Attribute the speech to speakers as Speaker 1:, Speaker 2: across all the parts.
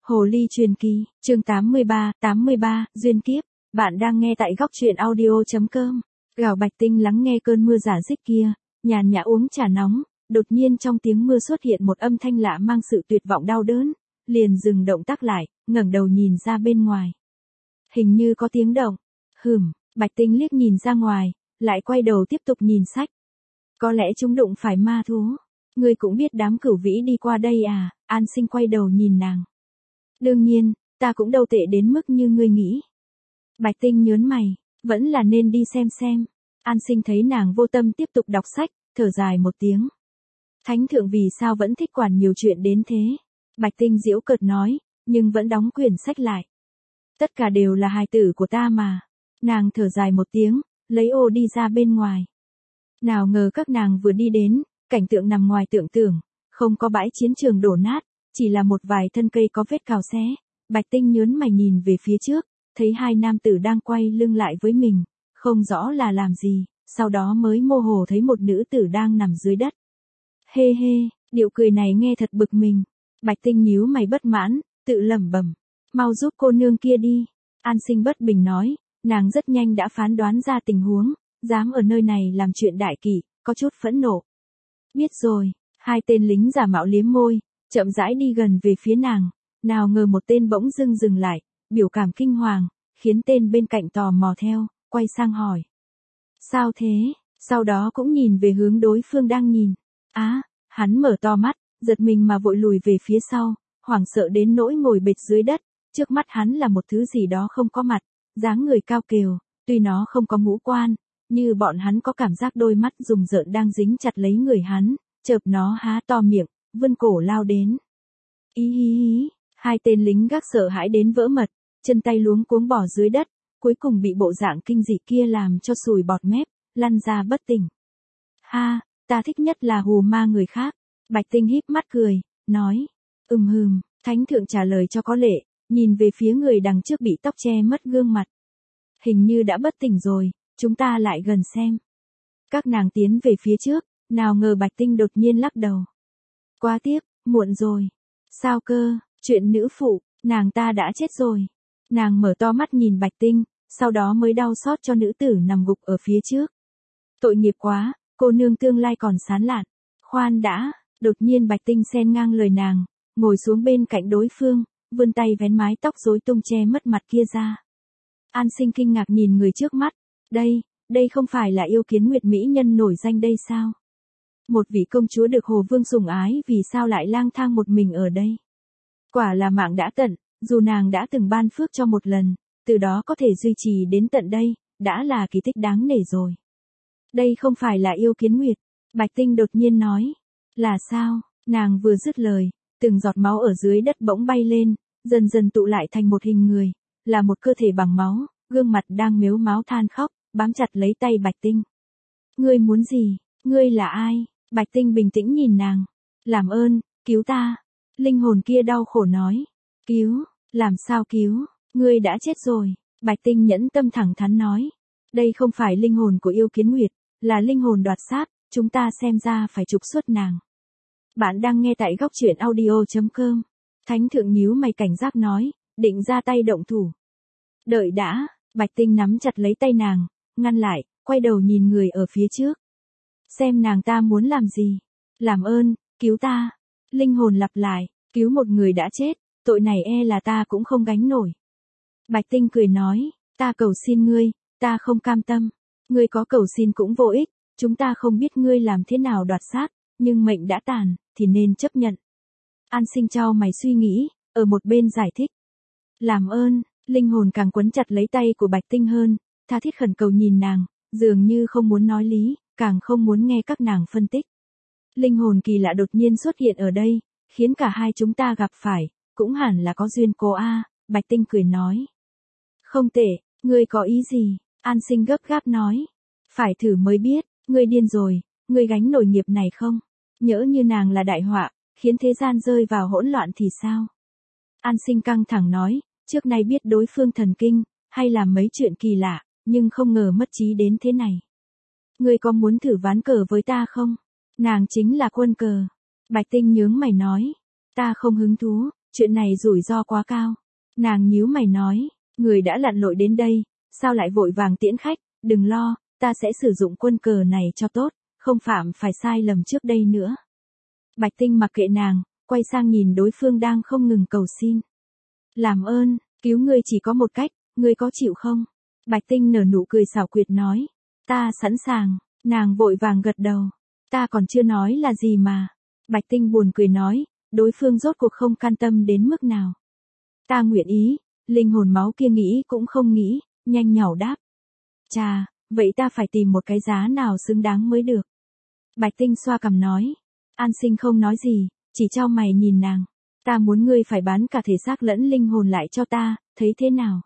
Speaker 1: Hồ ly truyền kỳ, chương 83, duyên kiếp. Bạn đang nghe tại góc truyện audio.com. Gào Bạch Tinh lắng nghe cơn mưa rả rích kia, nhàn nhã uống trà nóng, đột nhiên trong tiếng mưa xuất hiện một âm thanh lạ mang sự tuyệt vọng đau đớn, liền dừng động tác lại, ngẩng đầu nhìn ra bên ngoài. Hình như có tiếng động. Bạch Tinh liếc nhìn ra ngoài, lại quay đầu tiếp tục nhìn sách. Có lẽ chúng đụng phải ma thú. Ngươi cũng biết đám cửu vĩ đi qua đây à? An Sinh quay đầu nhìn nàng. Đương nhiên, ta cũng đâu tệ đến mức như ngươi nghĩ. Bạch Tinh nhớn mày, vẫn là nên đi xem. An Sinh thấy nàng vô tâm tiếp tục đọc sách, thở dài một tiếng. Thánh thượng vì sao vẫn thích quản nhiều chuyện đến thế? Bạch Tinh giễu cợt nói, nhưng vẫn đóng quyển sách lại. Tất cả đều là hài tử của ta mà. Nàng thở dài một tiếng, lấy ô đi ra bên ngoài. Nào ngờ các nàng vừa đi đến, cảnh tượng nằm ngoài tưởng tượng, không có bãi chiến trường đổ nát, chỉ là một vài thân cây có vết cào xé. Bạch Tinh nhớn mày nhìn về phía trước, thấy hai nam tử đang quay lưng lại với mình, không rõ là làm gì, sau đó mới mơ hồ thấy một nữ tử đang nằm dưới đất. Hê, điệu cười này nghe thật bực mình. Bạch Tinh nhíu mày bất mãn, tự lẩm bẩm, mau giúp cô nương kia đi. An Sinh bất bình nói, nàng rất nhanh đã phán đoán ra tình huống, dám ở nơi này làm chuyện đại kỷ, có chút phẫn nộ. Biết rồi, hai tên lính giả mạo liếm môi, chậm rãi đi gần về phía nàng, nào ngờ một tên bỗng dưng dừng lại, biểu cảm kinh hoàng, khiến tên bên cạnh tò mò theo, quay sang hỏi. Sao thế? Sau đó cũng nhìn về hướng đối phương đang nhìn. Hắn mở to mắt, giật mình mà vội lùi về phía sau, hoảng sợ đến nỗi ngồi bệt dưới đất, trước mắt hắn là một thứ gì đó không có mặt, dáng người cao kiều, tuy nó không có ngũ quan, như bọn hắn có cảm giác đôi mắt rùng rợn đang dính chặt lấy người hắn, chợp nó há to miệng, vươn cổ lao đến. Hí, hai tên lính gác sợ hãi đến vỡ mật, chân tay luống cuống bỏ dưới đất, cuối cùng bị bộ dạng kinh dị kia làm cho sùi bọt mép, lăn ra bất tỉnh. Ta thích nhất là hù ma người khác. Bạch Tinh híp mắt cười, nói. Thánh thượng trả lời cho có lệ, nhìn về phía người đằng trước bị tóc che mất gương mặt. Hình như đã bất tỉnh rồi, chúng ta lại gần xem. Các nàng tiến về phía trước, nào ngờ Bạch Tinh đột nhiên lắc đầu. Quá tiếc, muộn rồi. Sao cơ, chuyện nữ phụ, nàng ta đã chết rồi. Nàng mở to mắt nhìn Bạch Tinh, sau đó mới đau xót cho nữ tử nằm gục ở phía trước. Tội nghiệp quá, cô nương tương lai còn sán lạn. Khoan đã, đột nhiên Bạch Tinh xen ngang lời nàng, ngồi xuống bên cạnh đối phương, vươn tay vén mái tóc rối tung che mất mặt kia ra. An Sinh kinh ngạc nhìn người trước mắt. Đây không phải là Yêu Kiến Nguyệt mỹ nhân nổi danh đây sao? Một vị công chúa được Hồ Vương sủng ái vì sao lại lang thang một mình ở đây? Quả là mạng đã tận, dù nàng đã từng ban phước cho một lần, từ đó có thể duy trì đến tận đây, đã là kỳ tích đáng nể rồi. Đây không phải là Yêu Kiến Nguyệt, Bạch Tinh đột nhiên nói. Là sao? Nàng vừa dứt lời, từng giọt máu ở dưới đất bỗng bay lên, dần dần tụ lại thành một hình người, là một cơ thể bằng máu, gương mặt đang mếu máo than khóc, bám chặt lấy tay Bạch Tinh. Ngươi muốn gì? Ngươi là ai? Bạch Tinh bình tĩnh nhìn nàng. Làm ơn, cứu ta. Linh hồn kia đau khổ nói. Cứu? Làm sao cứu? Ngươi đã chết rồi. Bạch Tinh nhẫn tâm thẳng thắn nói. Đây không phải linh hồn của Yêu Kiến Nguyệt, là linh hồn đoạt sát, chúng ta xem ra phải trục xuất nàng. Bạn đang nghe tại góc truyện audio.com. Thánh thượng nhíu mày cảnh giác nói, định ra tay động thủ. Đợi đã, Bạch Tinh nắm chặt lấy tay nàng, ngăn lại, quay đầu nhìn người ở phía trước. Xem nàng ta muốn làm gì. Làm ơn, cứu ta. Linh hồn lặp lại, cứu một người đã chết, tội này là ta cũng không gánh nổi. Bạch Tinh cười nói, ta cầu xin ngươi, ta không cam tâm. Ngươi có cầu xin cũng vô ích, chúng ta không biết ngươi làm thế nào đoạt xác, nhưng mệnh đã tàn, thì nên chấp nhận. An Sinh chau mày suy nghĩ, ở một bên giải thích. Làm ơn, linh hồn càng quấn chặt lấy tay của Bạch Tinh hơn, tha thiết khẩn cầu nhìn nàng, dường như không muốn nói lý, càng không muốn nghe các nàng phân tích. Linh hồn kỳ lạ đột nhiên xuất hiện ở đây, khiến cả hai chúng ta gặp phải, cũng hẳn là có duyên cô a. Bạch Tinh cười nói. Không tệ, ngươi có ý gì? An Sinh gấp gáp nói. Phải thử mới biết, ngươi điên rồi, ngươi gánh nổi nghiệp này không? Nhỡ như nàng là đại họa, khiến thế gian rơi vào hỗn loạn thì sao? An Sinh căng thẳng nói, trước nay biết đối phương thần kinh, hay làm mấy chuyện kỳ lạ, nhưng không ngờ mất trí đến thế này. Ngươi có muốn thử ván cờ với ta không? Nàng chính là quân cờ. Bạch Tinh nhướng mày nói, ta không hứng thú, Chuyện này rủi ro quá cao. Nàng nhíu mày nói, người đã lặn lội đến đây, sao lại vội vàng tiễn khách, đừng lo, ta sẽ sử dụng quân cờ này cho tốt, không phạm phải sai lầm trước đây nữa. Bạch Tinh mặc kệ nàng, quay sang nhìn đối phương đang không ngừng cầu xin. Làm ơn, cứu ngươi chỉ có một cách, ngươi có chịu không? Bạch Tinh nở nụ cười xảo quyệt nói, ta sẵn sàng, nàng vội vàng gật đầu, ta còn chưa nói là gì mà. Bạch Tinh buồn cười nói, đối phương rốt cuộc không can tâm đến mức nào. Ta nguyện ý, linh hồn máu kia nghĩ cũng không nghĩ, nhanh nhảu đáp. Chà, vậy ta phải tìm một cái giá nào xứng đáng mới được. Bạch Tinh xoa cằm nói. An Sinh không nói gì, chỉ chau mày nhìn nàng. Ta muốn ngươi phải bán cả thể xác lẫn linh hồn lại cho ta, thấy thế nào?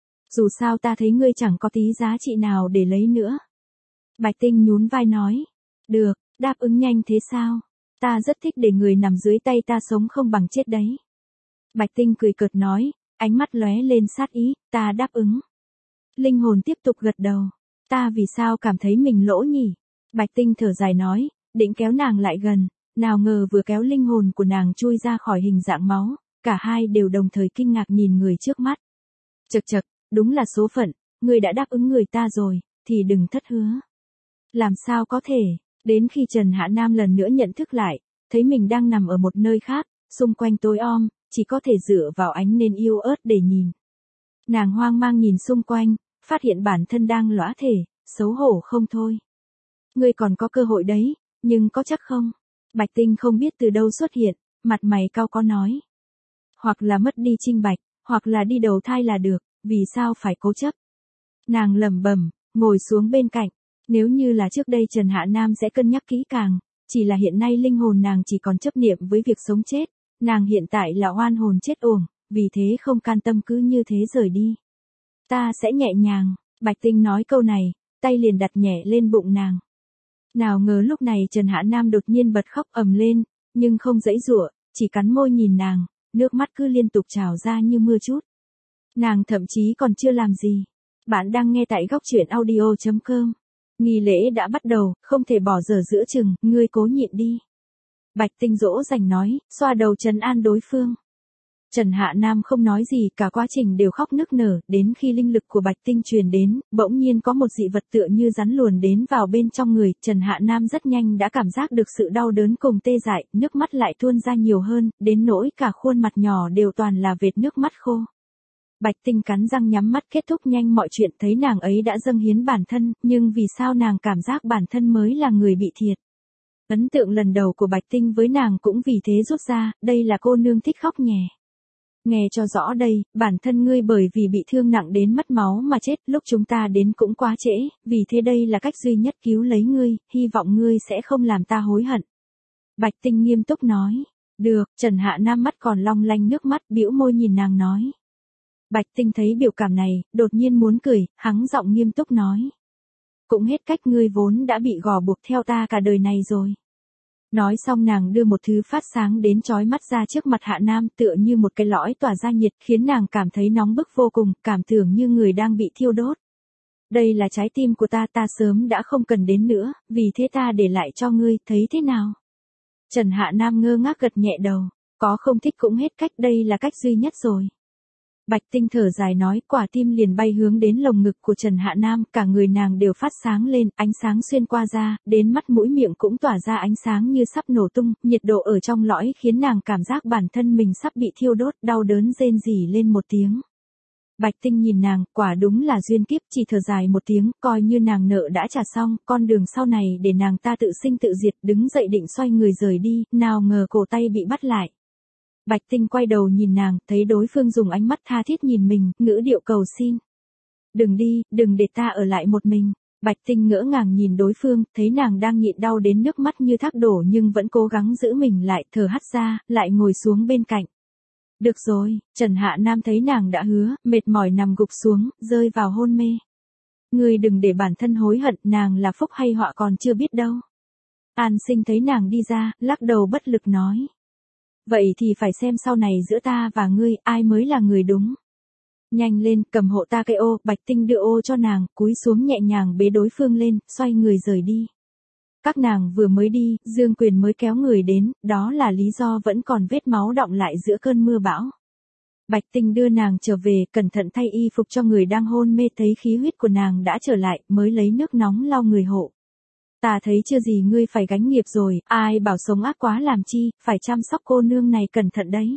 Speaker 1: Dù sao ta thấy ngươi chẳng có tí giá trị nào để lấy nữa. Bạch Tinh nhún vai nói. Được, đáp ứng nhanh thế sao? Ta rất thích để người nằm dưới tay ta sống không bằng chết đấy. Bạch Tinh cười cợt nói, ánh mắt lóe lên sát ý, ta đáp ứng. Linh hồn tiếp tục gật đầu. Ta vì sao cảm thấy mình lỗ nhỉ? Bạch Tinh thở dài nói, định kéo nàng lại gần, nào ngờ vừa kéo linh hồn của nàng chui ra khỏi hình dạng máu, cả hai đều đồng thời kinh ngạc nhìn người trước mắt. Chậc chậc, đúng là số phận, ngươi đã đáp ứng người ta rồi, thì đừng thất hứa. Làm sao có thể, đến khi Trần Hạ Nam lần nữa nhận thức lại, thấy mình đang nằm ở một nơi khác, xung quanh tối om, chỉ có thể dựa vào ánh nến yếu ớt để nhìn. Nàng hoang mang nhìn xung quanh, phát hiện bản thân đang lõa thể, xấu hổ không thôi. Ngươi còn có cơ hội đấy, nhưng có chắc không? Bạch Tinh không biết từ đâu xuất hiện, mặt mày cau có nói. Hoặc là mất đi trinh bạch, hoặc là đi đầu thai là được, vì sao phải cố chấp? Nàng lẩm bẩm, ngồi xuống bên cạnh. Nếu như là trước đây Trần Hạ Nam sẽ cân nhắc kỹ càng, chỉ là hiện nay linh hồn nàng chỉ còn chấp niệm với việc sống chết, nàng hiện tại là oan hồn chết uổng, vì thế không can tâm cứ như thế rời đi. Ta sẽ nhẹ nhàng, Bạch Tinh nói câu này, tay liền đặt nhẹ lên bụng nàng. Nào ngờ lúc này Trần Hạ Nam đột nhiên bật khóc ầm lên, nhưng không giãy giụa, chỉ cắn môi nhìn nàng, nước mắt cứ liên tục trào ra như mưa trút. Nàng thậm chí còn chưa làm gì. Bạn đang nghe tại góc truyện audio.com. Nghi lễ đã bắt đầu, không thể bỏ dở giữa chừng, ngươi cố nhịn đi. Bạch Tinh dỗ dành nói, xoa đầu trấn an đối phương. Trần Hạ Nam không nói gì, cả quá trình đều khóc nức nở, đến khi linh lực của Bạch Tinh truyền đến, bỗng nhiên có một dị vật tựa như rắn luồn đến vào bên trong người, Trần Hạ Nam rất nhanh đã cảm giác được sự đau đớn cùng tê dại, nước mắt lại tuôn ra nhiều hơn, đến nỗi cả khuôn mặt nhỏ đều toàn là vệt nước mắt khô. Bạch Tinh cắn răng nhắm mắt kết thúc nhanh mọi chuyện, thấy nàng ấy đã dâng hiến bản thân, nhưng vì sao nàng cảm giác bản thân mới là người bị thiệt. Ấn tượng lần đầu của Bạch Tinh với nàng cũng vì thế rút ra, đây là cô nương thích khóc nhè. Nghe cho rõ đây, bản thân ngươi bởi vì bị thương nặng đến mất máu mà chết, lúc chúng ta đến cũng quá trễ, vì thế đây là cách duy nhất cứu lấy ngươi, hy vọng ngươi sẽ không làm ta hối hận. Bạch Tinh nghiêm túc nói. Được, Trần Hạ Nam mắt còn long lanh nước mắt, bĩu môi nhìn nàng nói. Bạch Tinh thấy biểu cảm này, đột nhiên muốn cười, hắng giọng nghiêm túc nói. Cũng hết cách, ngươi vốn đã bị gò buộc theo ta cả đời này rồi. Nói xong nàng đưa một thứ phát sáng đến chói mắt ra trước mặt Hạ Nam, tựa như một cái lõi tỏa ra nhiệt, khiến nàng cảm thấy nóng bức vô cùng, cảm tưởng như người đang bị thiêu đốt. Đây là trái tim của ta, ta sớm đã không cần đến nữa, vì thế ta để lại cho ngươi, thấy thế nào? Trần Hạ Nam ngơ ngác gật nhẹ đầu, có không thích cũng hết cách, đây là cách duy nhất rồi. Bạch Tinh thở dài nói, quả tim liền bay hướng đến lồng ngực của Trần Hạ Nam, cả người nàng đều phát sáng lên, ánh sáng xuyên qua da, đến mắt mũi miệng cũng tỏa ra ánh sáng như sắp nổ tung, nhiệt độ ở trong lõi khiến nàng cảm giác bản thân mình sắp bị thiêu đốt, đau đớn rên rỉ lên một tiếng. Bạch Tinh nhìn nàng, quả đúng là duyên kiếp, chỉ thở dài một tiếng, coi như nàng nợ đã trả xong, con đường sau này để nàng ta tự sinh tự diệt, đứng dậy định xoay người rời đi, nào ngờ cổ tay bị bắt lại. Bạch Tinh quay đầu nhìn nàng, thấy đối phương dùng ánh mắt tha thiết nhìn mình, ngữ điệu cầu xin. Đừng đi, đừng để ta ở lại một mình. Bạch Tinh ngỡ ngàng nhìn đối phương, thấy nàng đang nhịn đau đến nước mắt như thác đổ nhưng vẫn cố gắng giữ mình lại, thở hắt ra, lại ngồi xuống bên cạnh. Được rồi, Trần Hạ Nam thấy nàng đã hứa, mệt mỏi nằm gục xuống, rơi vào hôn mê. Ngươi đừng để bản thân hối hận, nàng là phúc hay họa còn chưa biết đâu. An Sinh thấy nàng đi ra, lắc đầu bất lực nói. Vậy thì phải xem sau này giữa ta và ngươi, ai mới là người đúng. Nhanh lên, cầm hộ ta cái ô, Bạch Tinh đưa ô cho nàng, cúi xuống nhẹ nhàng bế đối phương lên, xoay người rời đi. Các nàng vừa mới đi, Dương Quyền mới kéo người đến, đó là lý do vẫn còn vết máu đọng lại giữa cơn mưa bão. Bạch Tinh đưa nàng trở về, cẩn thận thay y phục cho người đang hôn mê, thấy khí huyết của nàng đã trở lại, mới lấy nước nóng lau người hộ. Ta thấy chưa gì ngươi phải gánh nghiệp rồi, ai bảo sống ác quá làm chi, phải chăm sóc cô nương này cẩn thận đấy.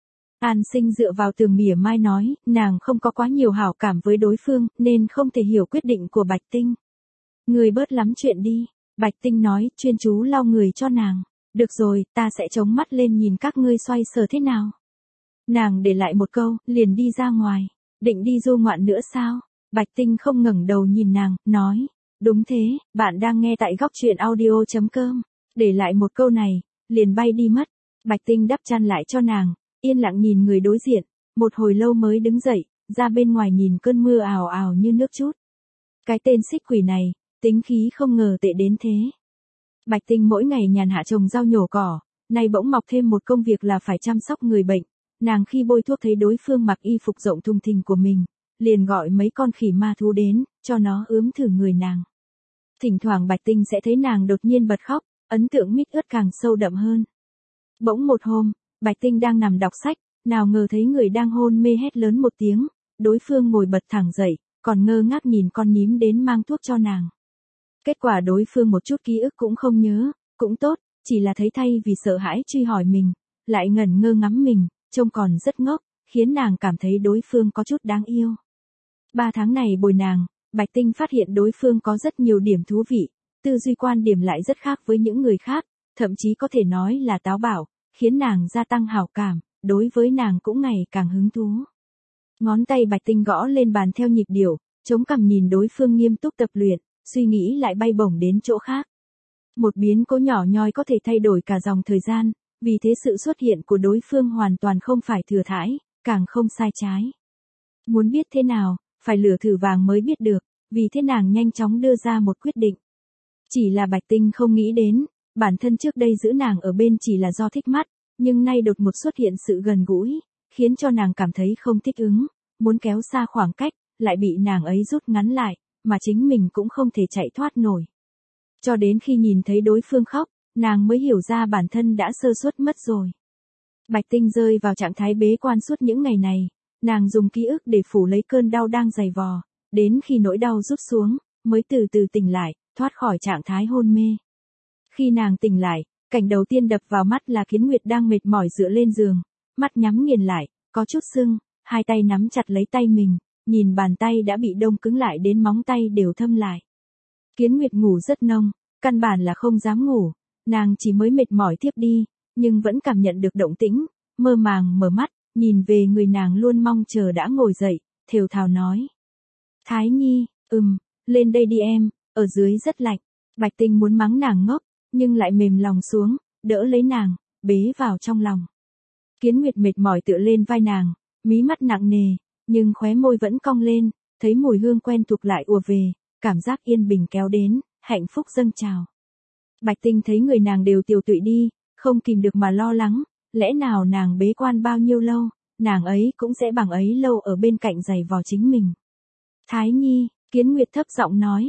Speaker 1: An Sinh dựa vào tường mỉa mai nói, nàng không có quá nhiều hảo cảm với đối phương, nên không thể hiểu quyết định của Bạch Tinh. Ngươi bớt lắm chuyện đi, Bạch Tinh nói, chuyên chú lau người cho nàng. Được rồi, ta sẽ chống mắt lên nhìn các ngươi xoay sở thế nào. Nàng để lại một câu, liền đi ra ngoài. Định đi du ngoạn nữa sao? Bạch Tinh không ngẩng đầu nhìn nàng, nói. Đúng thế, bạn đang nghe tại góc truyện audio.com. Để lại một câu này, liền bay đi mất. Bạch Tinh đắp chăn lại cho nàng, yên lặng nhìn người đối diện. Một hồi lâu mới đứng dậy, ra bên ngoài nhìn cơn mưa ào ào như nước trút. Cái tên xích quỷ này, tính khí không ngờ tệ đến thế. Bạch Tinh mỗi ngày nhàn hạ trồng rau nhổ cỏ, nay bỗng mọc thêm một công việc là phải chăm sóc người bệnh. Nàng khi bôi thuốc thấy đối phương mặc y phục rộng thùng thình của mình, liền gọi mấy con khỉ ma thú đến, cho nó ướm thử người nàng. Thỉnh thoảng Bạch Tinh sẽ thấy nàng đột nhiên bật khóc, ấn tượng mít ướt càng sâu đậm hơn. Bỗng một hôm, Bạch Tinh đang nằm đọc sách, nào ngờ thấy người đang hôn mê hét lớn một tiếng, đối phương ngồi bật thẳng dậy, còn ngơ ngác nhìn con nhím đến mang thuốc cho nàng. Kết quả đối phương một chút ký ức cũng không nhớ, cũng tốt, chỉ là thấy thay vì sợ hãi truy hỏi mình, lại ngẩn ngơ ngắm mình, trông còn rất ngốc, khiến nàng cảm thấy đối phương có chút đáng yêu. 3 tháng này bồi nàng, Bạch Tinh phát hiện đối phương có rất nhiều điểm thú vị, tư duy quan điểm lại rất khác với những người khác, thậm chí có thể nói là táo bạo, khiến nàng gia tăng hảo cảm, đối với nàng cũng ngày càng hứng thú. Ngón tay Bạch Tinh gõ lên bàn theo nhịp điệu, chống cằm nhìn đối phương nghiêm túc tập luyện, suy nghĩ lại bay bổng đến chỗ khác. Một biến cố nhỏ nhoi có thể thay đổi cả dòng thời gian, vì thế sự xuất hiện của đối phương hoàn toàn không phải thừa thãi, càng không sai trái. Muốn biết thế nào, phải lửa thử vàng mới biết được, vì thế nàng nhanh chóng đưa ra một quyết định. Chỉ là Bạch Tinh không nghĩ đến, bản thân trước đây giữ nàng ở bên chỉ là do thích mắt, nhưng nay đột ngột xuất hiện sự gần gũi, khiến cho nàng cảm thấy không thích ứng, muốn kéo xa khoảng cách, lại bị nàng ấy rút ngắn lại, mà chính mình cũng không thể chạy thoát nổi. Cho đến khi nhìn thấy đối phương khóc, nàng mới hiểu ra bản thân đã sơ suất mất rồi. Bạch Tinh rơi vào trạng thái bế quan suốt những ngày này, nàng dùng ký ức để phủ lấy cơn đau đang dày vò, đến khi nỗi đau rút xuống, mới từ từ tỉnh lại, thoát khỏi trạng thái hôn mê. Khi nàng tỉnh lại, cảnh đầu tiên đập vào mắt là Kiến Nguyệt đang mệt mỏi dựa lên giường, mắt nhắm nghiền lại, có chút sưng, hai tay nắm chặt lấy tay mình, nhìn bàn tay đã bị đông cứng lại đến móng tay đều thâm lại. Kiến Nguyệt ngủ rất nông, căn bản là không dám ngủ, nàng chỉ mới mệt mỏi thiếp đi, nhưng vẫn cảm nhận được động tĩnh, mơ màng mở mắt, nhìn về người nàng luôn mong chờ đã ngồi dậy, thều thào nói. Thái Nhi, lên đây đi em, ở dưới rất lạnh. Bạch Tinh muốn mắng nàng ngốc, nhưng lại mềm lòng xuống, đỡ lấy nàng, bế vào trong lòng. Kiến Nguyệt mệt mỏi tựa lên vai nàng, mí mắt nặng nề, nhưng khóe môi vẫn cong lên, thấy mùi hương quen thuộc lại ùa về, cảm giác yên bình kéo đến, hạnh phúc dâng trào. Bạch Tinh thấy người nàng đều tiều tụy đi, không kìm được mà lo lắng, lẽ nào nàng bế quan bao nhiêu lâu, nàng ấy cũng sẽ bằng ấy lâu ở bên cạnh giày vò chính mình. Thái Nhi, Kiến Nguyệt thấp giọng nói.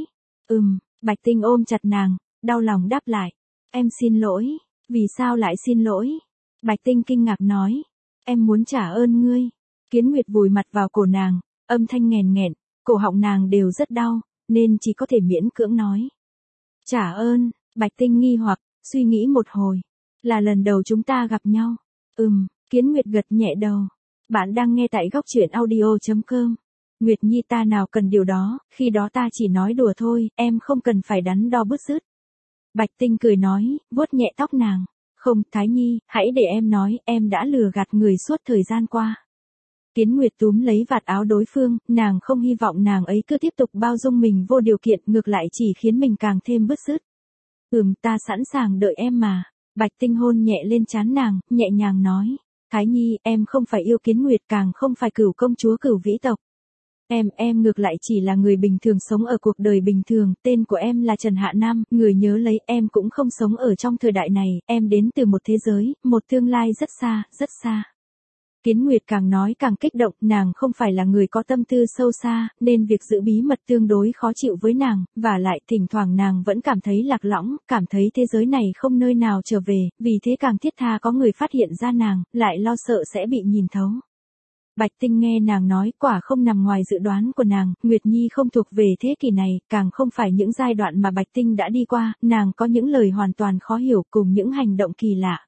Speaker 1: Bạch Tinh ôm chặt nàng, đau lòng đáp lại. Em xin lỗi. Vì sao lại xin lỗi? Bạch Tinh kinh ngạc nói. Em muốn trả ơn ngươi. Kiến Nguyệt vùi mặt vào cổ nàng, âm thanh nghèn nghẹn, cổ họng nàng đều rất đau, nên chỉ có thể miễn cưỡng nói. Trả ơn, Bạch Tinh nghi hoặc, suy nghĩ một hồi. Là lần đầu chúng ta gặp nhau. Kiến Nguyệt gật nhẹ đầu. Bạn đang nghe tại góc truyện audio.com. Nguyệt Nhi ta nào cần điều đó, khi đó ta chỉ nói đùa thôi, em không cần phải đắn đo bứt rứt. Bạch Tinh cười nói, vuốt nhẹ tóc nàng. Không, Thái Nhi, hãy để em nói, em đã lừa gạt người suốt thời gian qua. Kiến Nguyệt túm lấy vạt áo đối phương, nàng không hy vọng nàng ấy cứ tiếp tục bao dung mình vô điều kiện, ngược lại chỉ khiến mình càng thêm bứt rứt. Ta sẵn sàng đợi em mà. Bạch Tinh hôn nhẹ lên trán nàng, nhẹ nhàng nói. Thái Nhi, em không phải yêu Kiến Nguyệt, càng không phải Cửu công chúa Cửu Vĩ tộc. Em ngược lại chỉ là người bình thường sống ở cuộc đời bình thường, tên của em là Trần Hạ Nam, người nhớ lấy, em cũng không sống ở trong thời đại này, em đến từ một thế giới, một tương lai rất xa, rất xa. Kiến Nguyệt càng nói càng kích động, nàng không phải là người có tâm tư sâu xa, nên việc giữ bí mật tương đối khó chịu với nàng, và lại thỉnh thoảng nàng vẫn cảm thấy lạc lõng, cảm thấy thế giới này không nơi nào trở về, vì thế càng thiết tha có người phát hiện ra nàng, lại lo sợ sẽ bị nhìn thấu. Bạch Tinh nghe nàng nói quả không nằm ngoài dự đoán của nàng, Nguyệt Nhi không thuộc về thế kỷ này, càng không phải những giai đoạn mà Bạch Tinh đã đi qua, nàng có những lời hoàn toàn khó hiểu cùng những hành động kỳ lạ.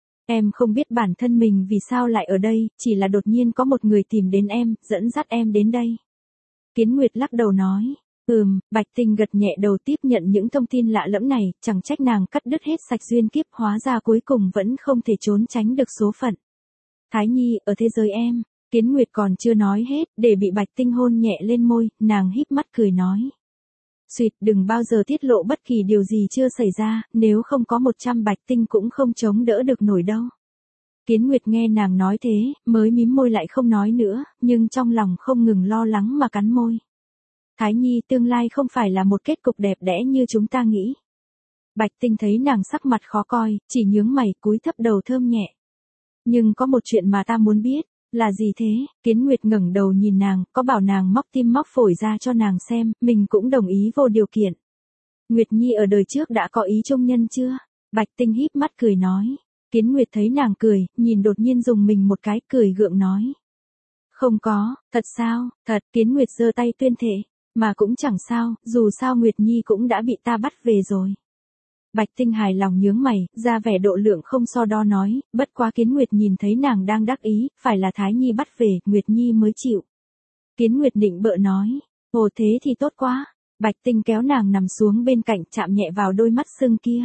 Speaker 1: Em không biết bản thân mình vì sao lại ở đây, chỉ là đột nhiên có một người tìm đến em, dẫn dắt em đến đây. Kiến Nguyệt lắc đầu nói, Bạch Tinh gật nhẹ đầu tiếp nhận những thông tin lạ lẫm này, chẳng trách nàng cắt đứt hết sạch duyên kiếp, hóa ra cuối cùng vẫn không thể trốn tránh được số phận. Thái Nhi, ở thế giới em, Kiến Nguyệt còn chưa nói hết, để bị Bạch Tinh hôn nhẹ lên môi, nàng híp mắt cười nói. Xuyệt, đừng bao giờ tiết lộ bất kỳ điều gì chưa xảy ra, nếu không có 100 Bạch Tinh cũng không chống đỡ được nổi đâu. Kiến Nguyệt nghe nàng nói thế, mới mím môi lại không nói nữa, nhưng trong lòng không ngừng lo lắng mà cắn môi. Thái Nhi, tương lai không phải là một kết cục đẹp đẽ như chúng ta nghĩ. Bạch Tinh thấy nàng sắc mặt khó coi, chỉ nhướng mày cúi thấp đầu thơm nhẹ. Nhưng có một chuyện mà ta muốn biết. Là gì thế? Kiến Nguyệt ngẩng đầu nhìn nàng, có bảo nàng móc tim móc phổi ra cho nàng xem, mình cũng đồng ý vô điều kiện. Nguyệt Nhi ở đời trước đã có ý chung nhân chưa? Bạch Tinh híp mắt cười nói. Kiến Nguyệt thấy nàng cười, nhìn đột nhiên dùng mình một cái, cười gượng nói. Không có, thật sao? Thật. Kiến Nguyệt giơ tay tuyên thệ, mà cũng chẳng sao, dù sao Nguyệt Nhi cũng đã bị ta bắt về rồi. Bạch Tinh hài lòng nhướng mày, ra vẻ độ lượng không so đo nói, bất quá Kiến Nguyệt nhìn thấy nàng đang đắc ý, phải là Thái Nhi bắt về, Nguyệt Nhi mới chịu. Kiến Nguyệt định bợ nói, ồ thế thì tốt quá. Bạch Tinh kéo nàng nằm xuống bên cạnh, chạm nhẹ vào đôi mắt sưng kia.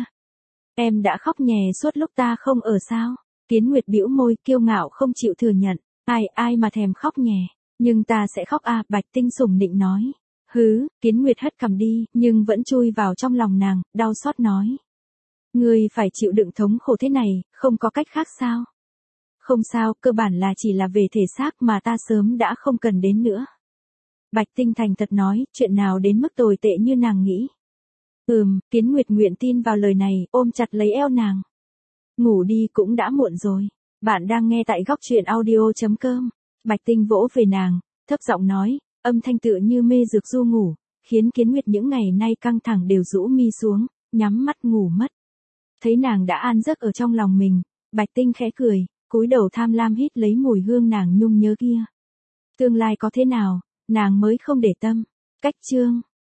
Speaker 1: Em đã khóc nhè suốt lúc ta không ở sao? Kiến Nguyệt bĩu môi, kiêu ngạo không chịu thừa nhận, ai mà thèm khóc nhè, nhưng ta sẽ khóc à, Bạch Tinh sủng nịnh nói. Hứ, Kiến Nguyệt hất cằm đi, nhưng vẫn chui vào trong lòng nàng, đau xót nói. Ngươi phải chịu đựng thống khổ thế này, không có cách khác sao? Không sao, cơ bản là chỉ là về thể xác mà ta sớm đã không cần đến nữa. Bạch Tinh thành thật nói, chuyện nào đến mức tồi tệ như nàng nghĩ. Kiến Nguyệt nguyện tin vào lời này, ôm chặt lấy eo nàng. Ngủ đi cũng đã muộn rồi. Bạn đang nghe tại góc truyện audio.com. Bạch Tinh vỗ về nàng, thấp giọng nói, âm thanh tựa như mê dược du ngủ, khiến Kiến Nguyệt những ngày nay căng thẳng đều rũ mi xuống, nhắm mắt ngủ mất. Thấy nàng đã an giấc ở trong lòng mình, Bạch Tinh khẽ cười, cúi đầu tham lam hít lấy mùi hương nàng nhung nhớ kia. Tương lai có thế nào, nàng mới không để tâm. Cách chương